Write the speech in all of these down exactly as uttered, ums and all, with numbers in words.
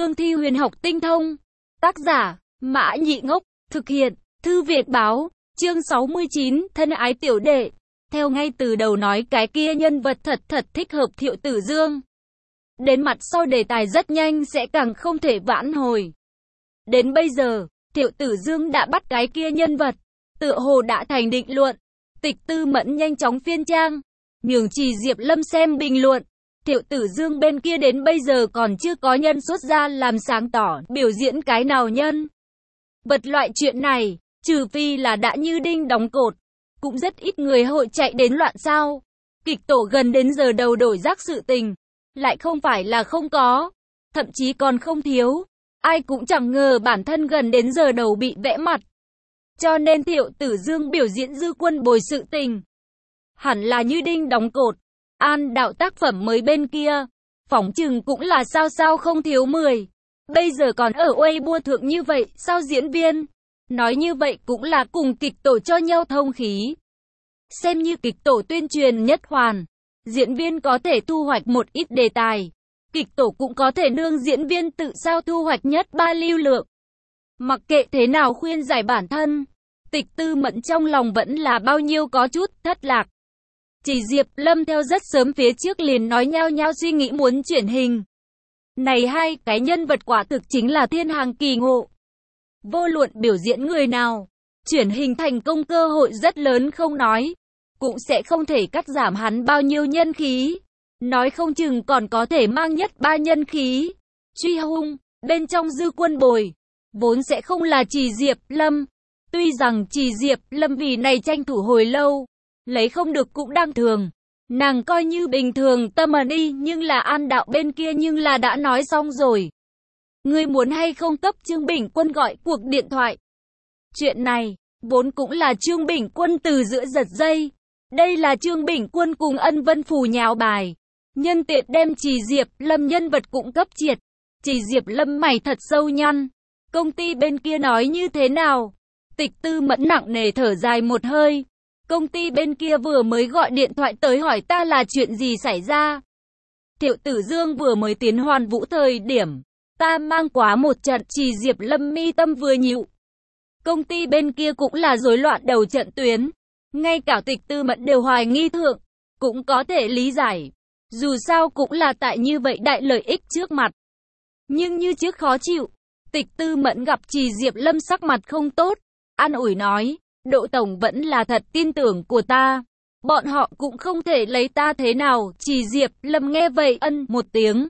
Cương thi huyền học tinh thông. Tác giả, Mã Nhị Ngốc, thực hiện, Thư Việt Báo, chương sáu mươi chín, thân ái tiểu đệ. Theo ngay từ đầu nói cái kia nhân vật thật thật thích hợp Thiệu Tử Dương. Đến mặt sau đề tài rất nhanh sẽ càng không thể vãn hồi. Đến bây giờ, Thiệu Tử Dương đã bắt cái kia nhân vật, tựa hồ đã thành định luận. Tịch Tư Mẫn nhanh chóng phiên trang, nhường Trì Diệp Lâm xem bình luận. Thiệu Tử Dương bên kia đến bây giờ còn chưa có nhân xuất ra làm sáng tỏ, biểu diễn cái nào nhân vật loại chuyện này, trừ phi là đã như đinh đóng cột. Cũng rất ít người hội chạy đến loạn sao. Kịch tổ gần đến giờ đầu đổi rác sự tình, lại không phải là không có, thậm chí còn không thiếu. Ai cũng chẳng ngờ bản thân gần đến giờ đầu bị vẽ mặt. Cho nên Thiệu Tử Dương biểu diễn Dư Quân Bồi sự tình, hẳn là như đinh đóng cột. An đạo tác phẩm mới bên kia, phỏng chừng cũng là sao sao không thiếu mười. Bây giờ còn ở Weibo thượng như vậy, sao diễn viên? Nói như vậy cũng là cùng kịch tổ cho nhau thông khí. Xem như kịch tổ tuyên truyền nhất hoàn. Diễn viên có thể thu hoạch một ít đề tài. Kịch tổ cũng có thể nương diễn viên tự sao thu hoạch nhất ba lưu lượng. Mặc kệ thế nào khuyên giải bản thân, Tịch Tư Mẫn trong lòng vẫn là bao nhiêu có chút thất lạc. Chỉ Diệp Lâm theo rất sớm phía trước liền nói nhau nhau suy nghĩ muốn chuyển hình. Này hai cái nhân vật quả thực chính là thiên hàng kỳ ngộ. Vô luận biểu diễn người nào, chuyển hình thành công cơ hội rất lớn không nói, cũng sẽ không thể cắt giảm hắn bao nhiêu nhân khí. Nói không chừng còn có thể mang nhất ba nhân khí. Truy hung, bên trong Dư Quân Bồi, vốn sẽ không là Trì Diệp Lâm. Tuy rằng Trì Diệp Lâm vì này tranh thủ hồi lâu, lấy không được cũng đang thường. Nàng coi như bình thường tâm ẩn đi, nhưng là An đạo bên kia nhưng là đã nói xong rồi. Ngươi muốn hay không cấp Trương Bình Quân gọi cuộc điện thoại. Chuyện này, vốn cũng là Trương Bình Quân từ giữa giật dây. Đây là Trương Bình Quân cùng Ân Vân Phù nháo bài. Nhân tiện đem Trì Diệp Lâm nhân vật cũng cấp triệt. Trì Diệp Lâm mày thật sâu nhăn. Công ty bên kia nói như thế nào? Tịch Tư Mẫn nặng nề thở dài một hơi. Công ty bên kia vừa mới gọi điện thoại tới hỏi ta là chuyện gì xảy ra. Thiệu Tử Dương vừa mới tiến Hoàn Vũ thời điểm, ta mang quá một trận. Trì Diệp Lâm mi tâm vừa nhịu. Công ty bên kia cũng là rối loạn đầu trận tuyến. Ngay cả Tịch Tư Mẫn đều hoài nghi thượng. Cũng có thể lý giải. Dù sao cũng là tại như vậy đại lợi ích trước mặt. Nhưng như trước khó chịu. Tịch Tư Mẫn gặp Trì Diệp Lâm sắc mặt không tốt, an ủi nói, Đỗ Tổng vẫn là thật tin tưởng của ta. Bọn họ cũng không thể lấy ta thế nào. Trì Diệp Lâm nghe vậy ân một tiếng.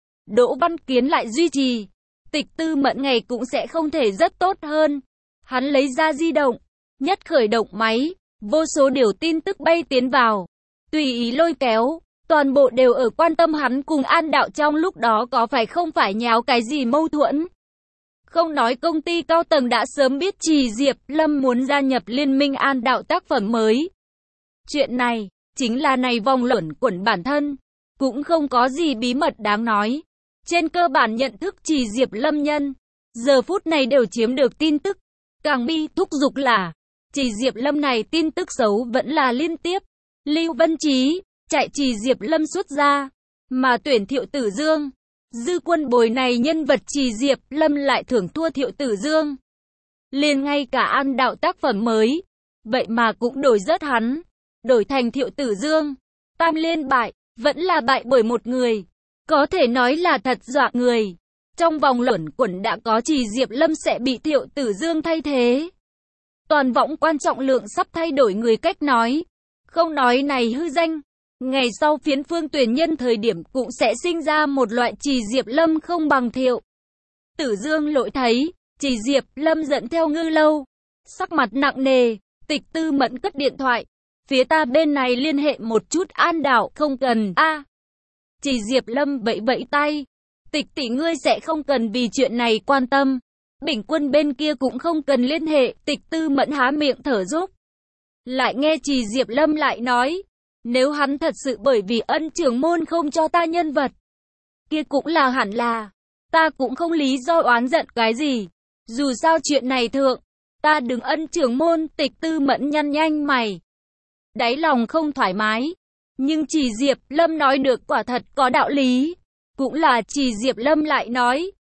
Đỗ Văn Kiến lại duy trì. Tịch Tư Mẫn ngày cũng sẽ không thể rất tốt hơn. Hắn lấy ra di động, nhất khởi động máy, vô số điều tin tức bay tiến vào. Tùy ý lôi kéo, toàn bộ đều ở quan tâm hắn cùng An đạo trong lúc đó có phải không phải nháo cái gì mâu thuẫn. Không nói công ty cao tầng đã sớm biết Trì Diệp Lâm muốn gia nhập liên minh An đạo tác phẩm mới. Chuyện này, chính là này vòng luẩn quẩn bản thân, cũng không có gì bí mật đáng nói. Trên cơ bản nhận thức Trì Diệp Lâm nhân, giờ phút này đều chiếm được tin tức. Càng bi thúc giục là, Trì Diệp Lâm này tin tức xấu vẫn là liên tiếp. Lưu Vân Trí, chạy Trì Diệp Lâm xuất ra, mà tuyển Thiệu Tử Dương. Dư Quân Bồi này nhân vật Trì Diệp Lâm lại thưởng thua Thiệu Tử Dương. Liền ngay cả An đạo tác phẩm mới, vậy mà cũng đổi rớt hắn, đổi thành Thiệu Tử Dương. Tam liên bại, vẫn là bại bởi một người. Có thể nói là thật dọa người. Trong vòng luẩn quẩn đã có Trì Diệp Lâm sẽ bị Thiệu Tử Dương thay thế. Toàn võng quan trọng lượng sắp thay đổi người cách nói. Không nói này hư danh. Ngày sau phiến phương tuyển nhân thời điểm cũng sẽ sinh ra một loại Trì Diệp Lâm không bằng Thiệu Tử Dương lỗi thấy. Trì Diệp Lâm dẫn theo Ngư Lâu. Sắc mặt nặng nề, Tịch Tư Mẫn cất điện thoại. Phía ta bên này liên hệ một chút An đạo không cần. A à, Trì Diệp Lâm vẫy vẫy tay. Tịch tỷ ngươi sẽ không cần vì chuyện này quan tâm. Bình Quân bên kia cũng không cần liên hệ. Tịch Tư Mẫn há miệng thở dốc. Lại nghe Trì Diệp Lâm lại nói. Nếu hắn thật sự bởi vì Ân trưởng môn không cho ta nhân vật, kia cũng là hẳn là. Ta cũng không lý do oán giận cái gì. Dù sao chuyện này thượng, ta đứng Ân trưởng môn. Tịch Tư Mẫn nhăn nhanh mày. Đáy lòng không thoải mái. Nhưng Trì Diệp Lâm nói được quả thật có đạo lý. Cũng là Trì Diệp Lâm lại nói.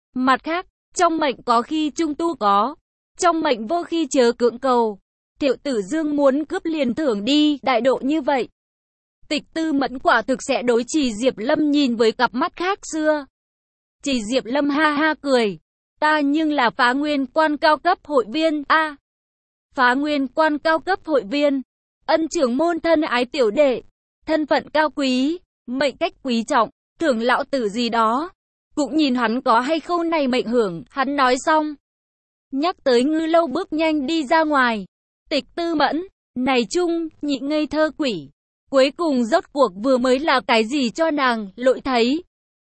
Mặt khác, trong mệnh có khi trung tu có, trong mệnh vô khi chớ cưỡng cầu. Thiệu Tử Dương muốn cướp liền thưởng đi, đại độ như vậy. Tịch Tư Mẫn quả thực sẽ đối Trì Diệp Lâm nhìn với cặp mắt khác xưa. Trì Diệp Lâm ha ha cười. Ta nhưng là Phá Nguyên Quan cao cấp hội viên, a à, Phá Nguyên Quan cao cấp hội viên. Ân trưởng môn thân ái tiểu đệ. Thân phận cao quý, mệnh cách quý trọng, thưởng lão tử gì đó. Cũng nhìn hắn có hay không này mệnh hưởng, hắn nói xong. Nhắc tới Ngư Lâu bước nhanh đi ra ngoài. Tịch Tư Mẫn, này chung, nhị ngây thơ quỷ. Cuối cùng rốt cuộc vừa mới là cái gì cho nàng, lội thấy.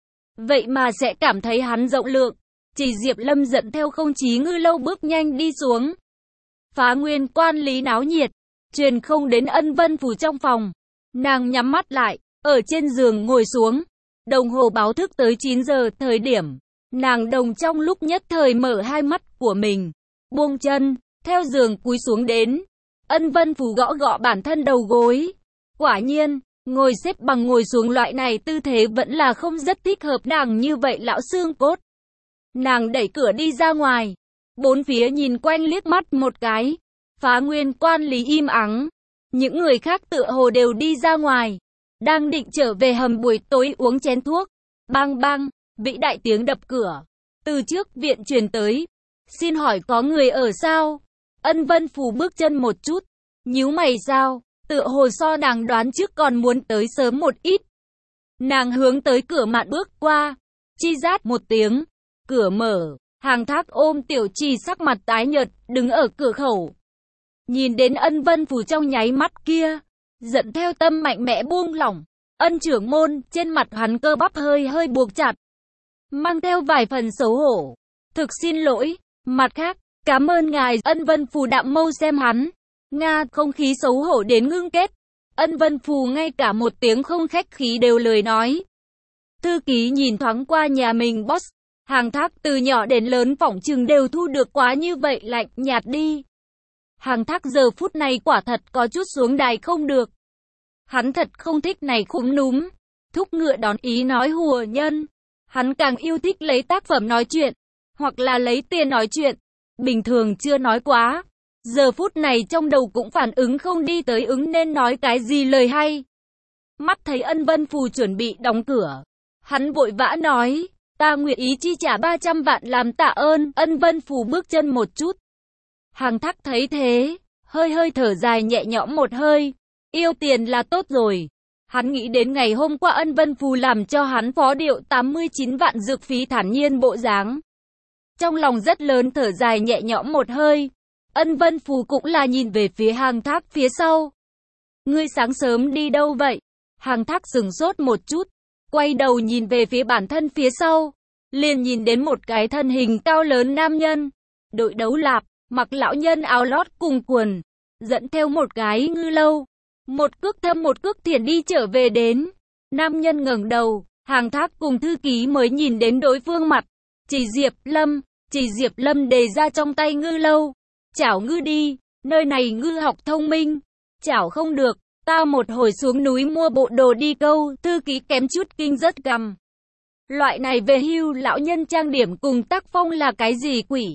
Vậy mà sẽ cảm thấy hắn rộng lượng. Chỉ Diệp Lâm dẫn theo không chí Ngư Lâu bước nhanh đi xuống. Phá Nguyên Quan lý náo nhiệt, truyền không đến Ân Vân Phủ trong phòng. Nàng nhắm mắt lại, ở trên giường ngồi xuống. Đồng hồ báo thức tới chín giờ thời điểm. Nàng đồng trong lúc nhất thời mở hai mắt của mình. Buông chân, theo giường cúi xuống đến. Ân Vân Phủ gõ gõ bản thân đầu gối. Quả nhiên, ngồi xếp bằng ngồi xuống loại này tư thế vẫn là không rất thích hợp nàng như vậy lão xương cốt. Nàng đẩy cửa đi ra ngoài. Bốn phía nhìn quanh liếc mắt một cái. Phá Nguyên Quan lý im ắng. Những người khác tựa hồ đều đi ra ngoài. Đang định trở về hầm buổi tối uống chén thuốc. Bang bang, vĩ đại tiếng đập cửa. Từ trước viện truyền tới. Xin hỏi có người ở sao? Ân Vân Phủ bước chân một chút. Nhíu mày sao? Tựa hồ so nàng đoán trước còn muốn tới sớm một ít. Nàng hướng tới cửa mạn bước qua. Chi rát một tiếng. Cửa mở. Hàng Thác ôm Tiểu Trì sắc mặt tái nhợt, đứng ở cửa khẩu. Nhìn đến Ân Vân Phủ trong nháy mắt kia. Dẫn theo tâm mạnh mẽ buông lỏng. Ân trưởng môn, trên mặt hắn cơ bắp hơi hơi buộc chặt. Mang theo vài phần xấu hổ. Thực xin lỗi. Mặt khác, cảm ơn ngài. Ân Vân Phủ đạm mâu xem hắn. Nga, không khí xấu hổ đến ngưng kết. Ân Vân Phủ ngay cả một tiếng không khách khí đều lời nói. Thư ký nhìn thoáng qua nhà mình boss. Hàng Thác từ nhỏ đến lớn phỏng chừng đều thu được quá như vậy lạnh nhạt đi. Hàng Thác giờ phút này quả thật có chút xuống đài không được. Hắn thật không thích này khúm núm. Thúc ngựa đón ý nói hùa nhân. Hắn càng yêu thích lấy tác phẩm nói chuyện. Hoặc là lấy tiền nói chuyện. Bình thường chưa nói quá. Giờ phút này trong đầu cũng phản ứng không đi tới ứng nên nói cái gì lời hay. Mắt thấy Ân Vân Phủ chuẩn bị đóng cửa. Hắn vội vã nói. Ta nguyện ý chi trả ba trăm vạn làm tạ ơn. Ân Vân Phủ bước chân một chút. Hàng Thác thấy thế. Hơi hơi thở dài nhẹ nhõm một hơi. Yêu tiền là tốt rồi. Hắn nghĩ đến ngày hôm qua Ân Vân Phủ làm cho hắn phó điệu tám mươi chín vạn dược phí thản nhiên bộ dáng. Trong lòng rất lớn thở dài nhẹ nhõm một hơi. Ân Vân Phủ cũng là nhìn về phía Hàng Thác phía sau. Ngươi sáng sớm đi đâu vậy? Hàng Thác sừng sốt một chút. Quay đầu nhìn về phía bản thân phía sau. Liền nhìn đến một cái thân hình cao lớn nam nhân. Đội đấu lạp, mặc lão nhân áo lót cùng quần. Dẫn theo một cái Ngư Lâu. Một cước thâm một cước thiển đi trở về đến. Nam nhân ngẩng đầu. Hàng Thác cùng thư ký mới nhìn đến đối phương mặt. Chỉ Diệp Lâm. Chỉ Diệp Lâm đề ra trong tay Ngư Lâu. Chảo ngư đi, nơi này ngư học thông minh. Chảo không được, ta một hồi xuống núi mua bộ đồ đi câu. Thư ký kém chút kinh rất gầm. Loại này về hưu lão nhân trang điểm cùng tác phong là cái gì quỷ?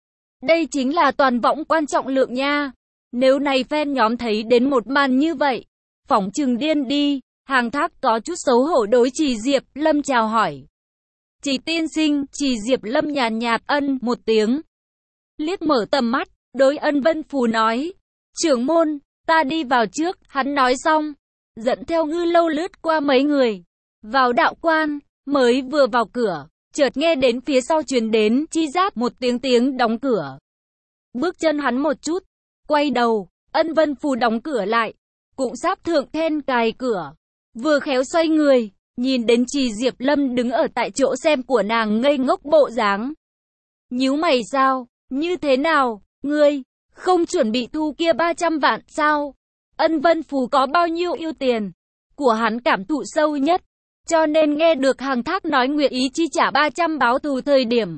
Đây chính là toàn võng quan trọng lượng nha. Nếu này fan nhóm thấy đến một màn như vậy, phỏng chừng điên đi. Hàng Thác có chút xấu hổ đối Chỉ Diệp Lâm chào hỏi. Chỉ tiên sinh, Chỉ Diệp Lâm nhàn nhạt ân một tiếng. Liếc mở tầm mắt. Đối Ân Vân Phủ nói. Trưởng môn, ta đi vào trước. Hắn nói xong. Dẫn theo Ngư Lâu lướt qua mấy người. Vào đạo quan. Mới vừa vào cửa. Chợt nghe đến phía sau truyền đến. Chi giáp một tiếng tiếng đóng cửa. Bước chân hắn một chút. Quay đầu. Ân Vân Phủ đóng cửa lại. Cũng sắp thượng then cài cửa. Vừa khéo xoay người. Nhìn đến Trì Diệp Lâm đứng ở tại chỗ xem của nàng ngây ngốc bộ dáng. Nhíu mày sao? Như thế nào? Ngươi, không chuẩn bị thu kia ba trăm vạn sao? Ân Vân Phủ có bao nhiêu yêu tiền? Của hắn cảm thụ sâu nhất. Cho nên nghe được Hàng Thác nói nguyện ý chi trả ba trăm báo thù thời điểm.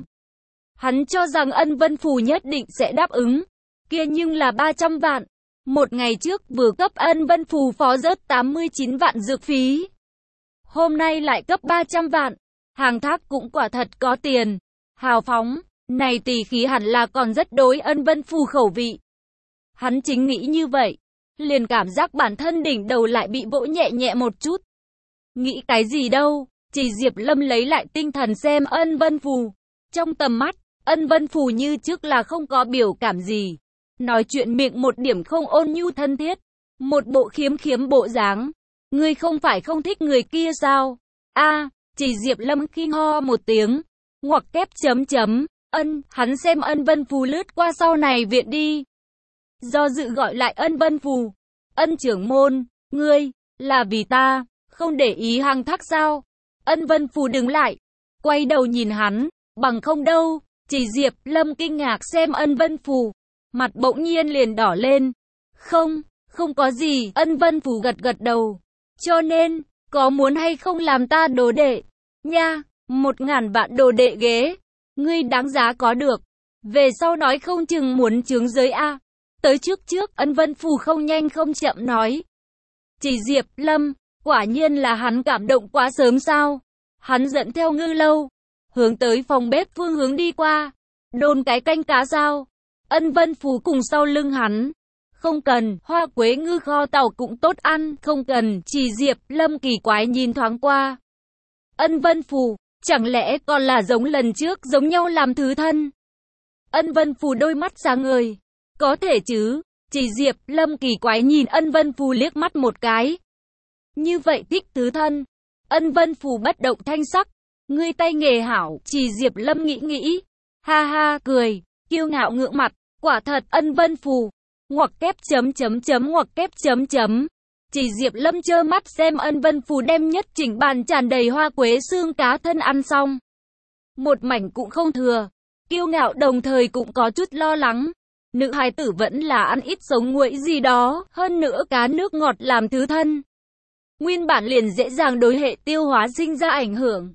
Hắn cho rằng Ân Vân Phủ nhất định sẽ đáp ứng. Kia nhưng là ba trăm vạn. Một ngày trước vừa cấp Ân Vân Phủ phó rớt tám mươi chín vạn dược phí. Hôm nay lại cấp ba trăm vạn. Hàng Thác cũng quả thật có tiền. hào phóng, này tỷ khí hẳn là còn rất đối Ân Vân Phù khẩu vị. Hắn chính nghĩ như vậy, liền cảm giác bản thân đỉnh đầu lại bị vỗ nhẹ nhẹ một chút. Nghĩ cái gì đâu, chỉ Diệp Lâm lấy lại tinh thần xem Ân Vân Phù. Trong tầm mắt, Ân Vân Phù như trước là không có biểu cảm gì. Nói chuyện miệng một điểm không ôn nhu thân thiết. Một bộ khiếm khiếm bộ dáng. Ngươi không phải không thích người kia sao? A, chỉ Diệp Lâm khi ho một tiếng. Ngoặc kép chấm chấm. Ân, hắn xem Ân Vân Phù lướt qua sau này viện đi. Do dự gọi lại Ân Vân Phù. Ân trưởng môn, ngươi, là vì ta, không để ý Hằng Thác sao? Ân Vân Phù đứng lại, quay đầu nhìn hắn, bằng không đâu. Chỉ Diệp Lâm kinh ngạc xem Ân Vân Phù, mặt bỗng nhiên liền đỏ lên. Không, không có gì, Ân Vân Phù gật gật đầu. Cho nên, có muốn hay không làm ta đồ đệ? Nha, một ngàn vạn đồ đệ ghế. Ngươi đáng giá có được. Về sau nói không chừng muốn chướng giới a. Tới trước trước, Ân Vân Phù không nhanh không chậm nói. Chỉ Diệp Lâm, quả nhiên là hắn cảm động quá sớm sao? Hắn dẫn theo Ngư Lâu, hướng tới phòng bếp phương hướng đi qua. Đôn cái canh cá sao? Ân Vân Phù cùng sau lưng hắn. Không cần, hoa quế ngư kho tàu cũng tốt ăn, không cần. Chỉ Diệp Lâm kỳ quái nhìn thoáng qua. Ân Vân Phù, chẳng lẽ còn là giống lần trước giống nhau làm thứ thân? Ân Vân Phù đôi mắt sáng ngời. Có thể chứ? Chỉ Diệp Lâm kỳ quái nhìn Ân Vân Phù liếc mắt một cái. Như vậy thích thứ thân. Ân Vân Phù bất động thanh sắc. Ngươi tay nghề hảo. Chỉ Diệp Lâm nghĩ nghĩ. Ha ha cười. Kiêu ngạo ngượng mặt. Quả thật Ân Vân Phù. Ngoặc kép chấm chấm chấm ngoặc kép chấm chấm. Chỉ Diệp Lâm trơ mắt xem Ân Vân Phù đem nhất chỉnh bàn tràn đầy hoa quế xương cá thân ăn xong. Một mảnh cũng không thừa. Kiêu ngạo đồng thời cũng có chút lo lắng. Nữ hài tử vẫn là ăn ít sống nguội gì đó, hơn nữa cá nước ngọt làm thứ thân. Nguyên bản liền dễ dàng đối hệ tiêu hóa sinh ra ảnh hưởng.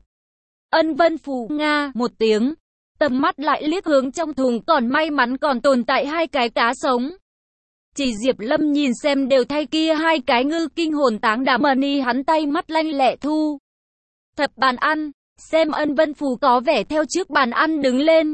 Ân Vân Phù nga một tiếng, tầm mắt lại liếc hướng trong thùng, còn may mắn còn tồn tại hai cái cá sống. Chỉ Diệp Lâm nhìn xem đều thay kia hai cái ngư kinh hồn táng đảm mani, hắn tay mắt lanh lẹ thu thập bàn ăn, xem Ân Vân Phù có vẻ theo trước bàn ăn đứng lên.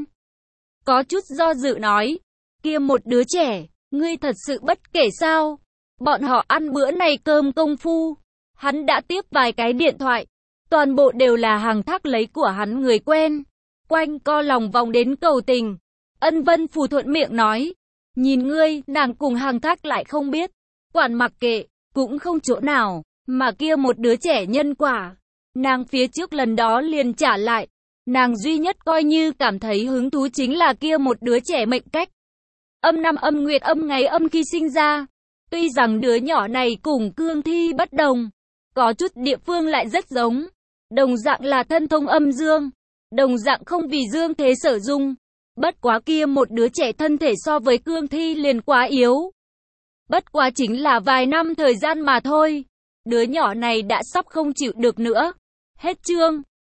Có chút do dự nói, kia một đứa trẻ, ngươi thật sự bất kể sao? Bọn họ ăn bữa này cơm công phu. Hắn đã tiếp vài cái điện thoại. Toàn bộ đều là Hằng Thác lấy của hắn người quen. Quanh co lòng vòng đến cầu tình. Ân Vân Phù thuận miệng nói. Nhìn ngươi, nàng cùng Hằng Thác lại không biết. Quản mặc kệ, cũng không chỗ nào. Mà kia một đứa trẻ nhân quả. Nàng phía trước lần đó liền trả lại. Nàng duy nhất coi như cảm thấy hứng thú chính là kia một đứa trẻ mệnh cách. Âm năm âm nguyệt âm ngày âm khi sinh ra. Tuy rằng đứa nhỏ này cùng cương thi bất đồng, có chút địa phương lại rất giống. Đồng dạng là thân thông âm dương, đồng dạng không vì dương thế sở dung. Bất quá kia một đứa trẻ thân thể so với cương thi liền quá yếu. Bất quá chính là vài năm thời gian mà thôi. Đứa nhỏ này đã sắp không chịu được nữa. Hết chương.